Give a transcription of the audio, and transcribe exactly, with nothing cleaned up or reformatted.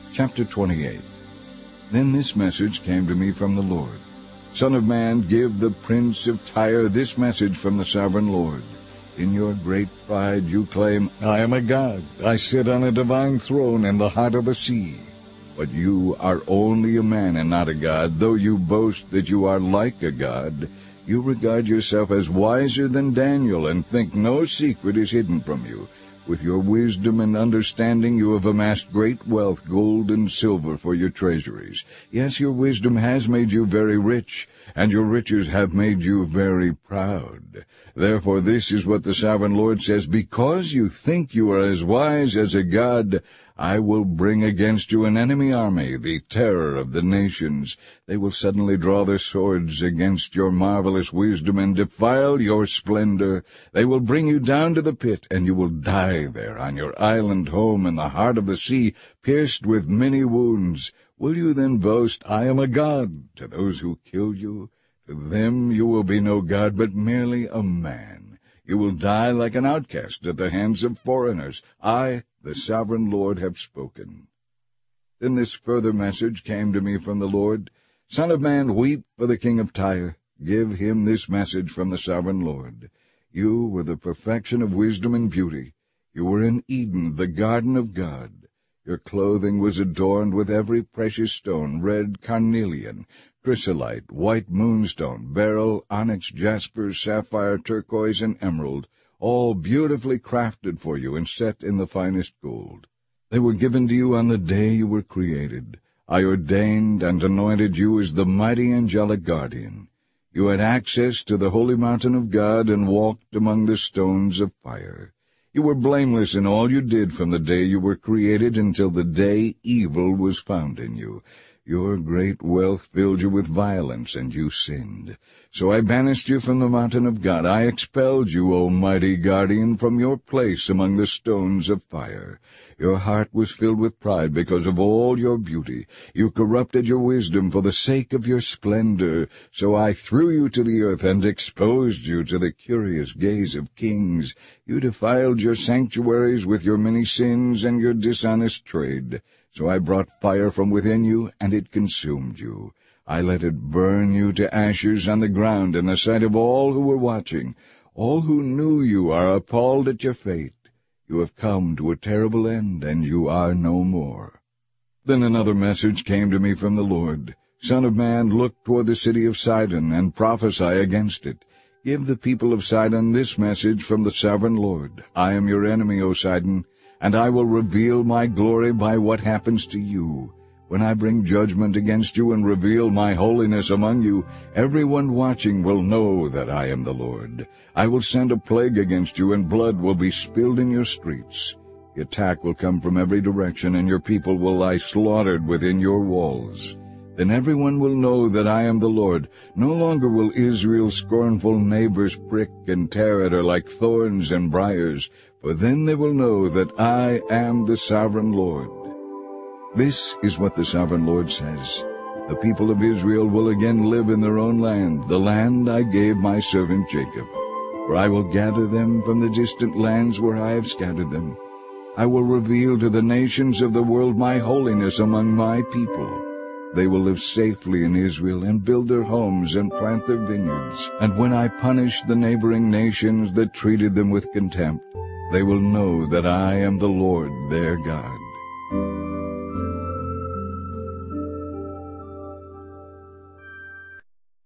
Chapter twenty-eight. Then this message came to me from the Lord. Son of man, give the prince of Tyre this message from the sovereign Lord. In your great pride you claim, I am a god, I sit on a divine throne in the heart of the sea. But you are only a man and not a god. Though you boast that you are like a god, you regard yourself as wiser than Daniel and think no secret is hidden from you. With your wisdom and understanding you have amassed great wealth, gold and silver for your treasuries. Yes, your wisdom has made you very rich, and your riches have made you very proud. Therefore this is what the sovereign Lord says, because you think you are as wise as a god, I will bring against you an enemy army, the terror of the nations. They will suddenly draw their swords against your marvelous wisdom and defile your splendor. They will bring you down to the pit, and you will die there on your island home in the heart of the sea, pierced with many wounds. Will you then boast, I am a god, to those who kill you? To them you will be no god, but merely a man. You will die like an outcast at the hands of foreigners. I, the sovereign Lord, have spoken. Then this further message came to me from the Lord. Son of man, weep for the king of Tyre. Give him this message from the sovereign Lord. You were the perfection of wisdom and beauty. You were in Eden, the garden of God. Your clothing was adorned with every precious stone, red carnelian, chrysolite, white moonstone, beryl, onyx, jasper, sapphire, turquoise, and emerald, all beautifully crafted for you and set in the finest gold. They were given to you on the day you were created. I ordained and anointed you as the mighty angelic guardian. You had access to the holy mountain of God and walked among the stones of fire. You were blameless in all you did from the day you were created until the day evil was found in you. Your great wealth filled you with violence, and you sinned. So I banished you from the mountain of God. I expelled you, O mighty guardian, from your place among the stones of fire. Your heart was filled with pride because of all your beauty. You corrupted your wisdom for the sake of your splendor. So I threw you to the earth and exposed you to the curious gaze of kings. You defiled your sanctuaries with your many sins and your dishonest trade. So I brought fire from within you, and it consumed you. I let it burn you to ashes on the ground in the sight of all who were watching. All who knew you are appalled at your fate. You have come to a terrible end, and you are no more. Then another message came to me from the Lord. Son of man, look toward the city of Sidon, and prophesy against it. Give the people of Sidon this message from the sovereign Lord. I am your enemy, O Sidon, and I will reveal my glory by what happens to you. When I bring judgment against you and reveal my holiness among you, everyone watching will know that I am the Lord. I will send a plague against you, and blood will be spilled in your streets. The attack will come from every direction, and your people will lie slaughtered within your walls. Then everyone will know that I am the Lord. No longer will Israel's scornful neighbors prick and tear at her like thorns and briars, for then they will know that I am the sovereign Lord. This is what the sovereign Lord says. The people of Israel will again live in their own land, the land I gave my servant Jacob. For I will gather them from the distant lands where I have scattered them. I will reveal to the nations of the world my holiness among my people. They will live safely in Israel and build their homes and plant their vineyards. And when I punish the neighboring nations that treated them with contempt, they will know that I am the Lord their God.